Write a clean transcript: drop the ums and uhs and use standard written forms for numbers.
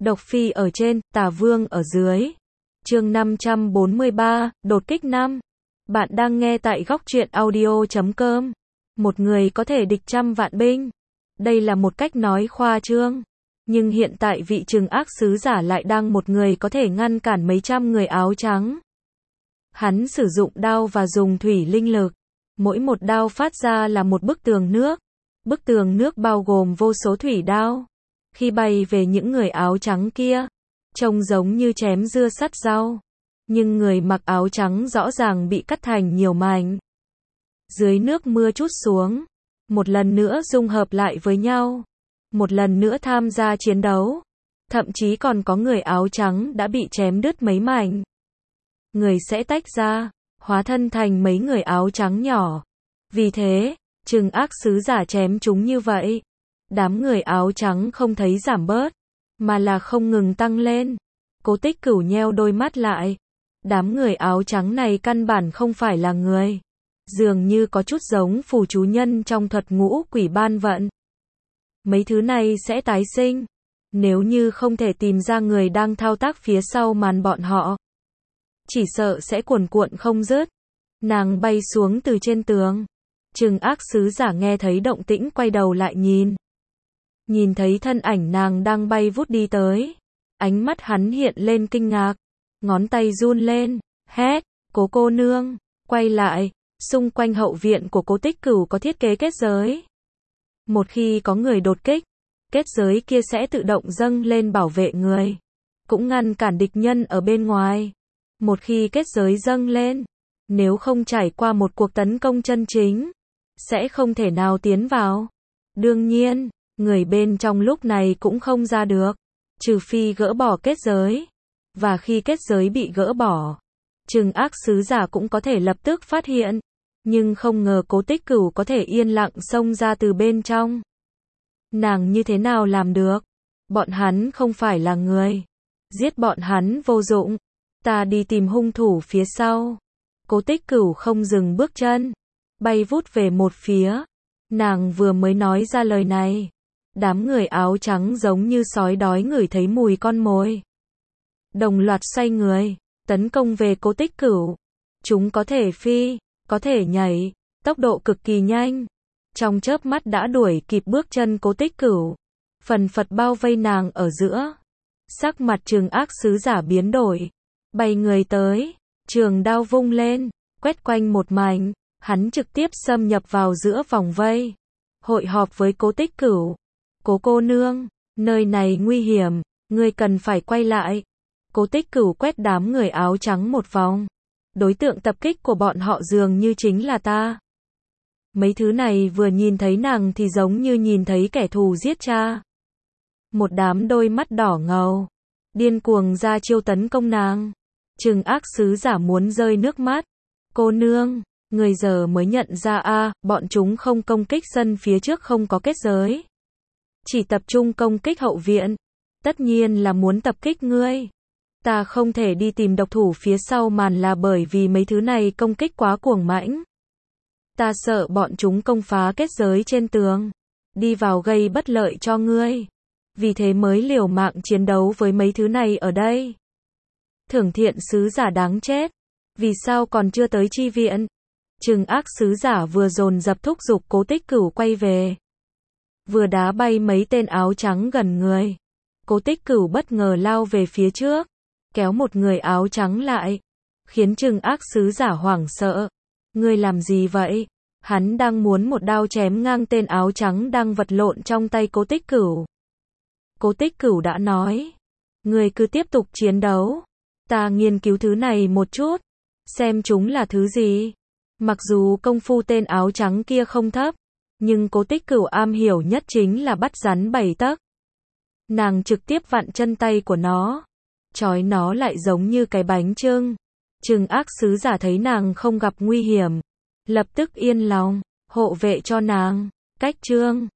Độc Phi ở trên, Tả Vương ở dưới. Chương 543, đột kích 5. Bạn đang nghe tại góc truyện audio.com. Một người có thể địch trăm vạn binh. Đây là một cách nói khoa trương. Nhưng hiện tại vị trừng ác sứ giả lại đang một người có thể ngăn cản mấy trăm người áo trắng. Hắn sử dụng đao và dùng thủy linh lực. Mỗi một đao phát ra là một bức tường nước. Bức tường nước bao gồm vô số thủy đao. Khi bay về những người áo trắng kia, trông giống như chém dưa sắt rau. Nhưng người mặc áo trắng rõ ràng bị cắt thành nhiều mảnh. Dưới nước mưa trút xuống, một lần nữa dung hợp lại với nhau. Một lần nữa tham gia chiến đấu. Thậm chí còn có người áo trắng đã bị chém đứt mấy mảnh. Người sẽ tách ra, hóa thân thành mấy người áo trắng nhỏ. Vì thế, trừng ác sứ giả chém chúng như vậy. Đám người áo trắng không thấy giảm bớt, mà là không ngừng tăng lên. Cố Tích Cửu nheo đôi mắt lại. Đám người áo trắng này căn bản không phải là người. Dường như có chút giống phù chú nhân trong thuật ngũ quỷ ban vận. Mấy thứ này sẽ tái sinh. Nếu như không thể tìm ra người đang thao tác phía sau màn bọn họ, chỉ sợ sẽ cuồn cuộn không dứt. Nàng bay xuống từ trên tường. Trừng ác sứ giả nghe thấy động tĩnh quay đầu lại nhìn. Nhìn thấy thân ảnh nàng đang bay vút đi tới. Ánh mắt hắn hiện lên kinh ngạc. Ngón tay run lên. Hét, Cố cô nương, quay lại. Xung quanh hậu viện của Cố Tích Cửu có thiết kế kết giới. Một khi có người đột kích, kết giới kia sẽ tự động dâng lên bảo vệ người. Cũng ngăn cản địch nhân ở bên ngoài. Một khi kết giới dâng lên, nếu không trải qua một cuộc tấn công chân chính, sẽ không thể nào tiến vào. Đương nhiên, người bên trong lúc này cũng không ra được, trừ phi gỡ bỏ kết giới. Và khi kết giới bị gỡ bỏ, trừng ác sứ giả cũng có thể lập tức phát hiện. Nhưng không ngờ Cố Tích Cửu có thể yên lặng xông ra từ bên trong. Nàng như thế nào làm được? Bọn hắn không phải là người. Giết bọn hắn vô dụng. Ta đi tìm hung thủ phía sau. Cố Tích Cửu không dừng bước chân, bay vút về một phía. Nàng vừa mới nói ra lời này, đám người áo trắng giống như sói đói ngửi thấy mùi con mồi. Đồng loạt xoay người, tấn công về Cố Tích Cửu. Chúng có thể phi, có thể nhảy, tốc độ cực kỳ nhanh. Trong chớp mắt đã đuổi kịp bước chân Cố Tích Cửu. Phần phật bao vây nàng ở giữa. Sắc mặt trừng ác sứ giả biến đổi. Bay người tới, trường đao vung lên, quét quanh một mảnh. Hắn trực tiếp xâm nhập vào giữa vòng vây. Hội họp với Cố Tích Cửu. Cố cô nương, nơi này nguy hiểm, ngươi cần phải quay lại. Cố Tích Cửu quét đám người áo trắng một vòng. Đối tượng tập kích của bọn họ dường như chính là ta. Mấy thứ này vừa nhìn thấy nàng thì giống như nhìn thấy kẻ thù giết cha. Một đám đôi mắt đỏ ngầu, điên cuồng ra chiêu tấn công nàng. Trừng ác sứ giả muốn rơi nước mắt. Cô nương, người giờ mới nhận ra bọn chúng không công kích sân phía trước không có kết giới. Chỉ tập trung công kích hậu viện. Tất nhiên là muốn tập kích ngươi. Ta không thể đi tìm độc thủ phía sau màn là bởi vì mấy thứ này công kích quá cuồng mãnh. Ta sợ bọn chúng công phá kết giới trên tường, đi vào gây bất lợi cho ngươi. Vì thế mới liều mạng chiến đấu với mấy thứ này ở đây. Thưởng thiện sứ giả đáng chết. Vì sao còn chưa tới chi viện? Trừng ác sứ giả vừa dồn dập thúc giục Cố Tích Cửu quay về. Vừa đá bay mấy tên áo trắng gần người. Cố Tích Cửu bất ngờ lao về phía trước, kéo một người áo trắng lại, khiến trừng ác sứ giả hoảng sợ. Ngươi làm gì vậy? Hắn đang muốn một đao chém ngang tên áo trắng đang vật lộn trong tay Cố Tích Cửu. Cố Tích Cửu đã nói, ngươi cứ tiếp tục chiến đấu. Ta nghiên cứu thứ này một chút, xem chúng là thứ gì. Mặc dù công phu tên áo trắng kia không thấp, nhưng Cố Tích Cửu am hiểu nhất chính là bắt rắn 7 tấc. Nàng trực tiếp vặn chân tay của nó, trói nó lại giống như cái bánh chưng. Trừng ác sứ giả thấy nàng không gặp nguy hiểm, lập tức yên lòng, hộ vệ cho nàng. Cách chương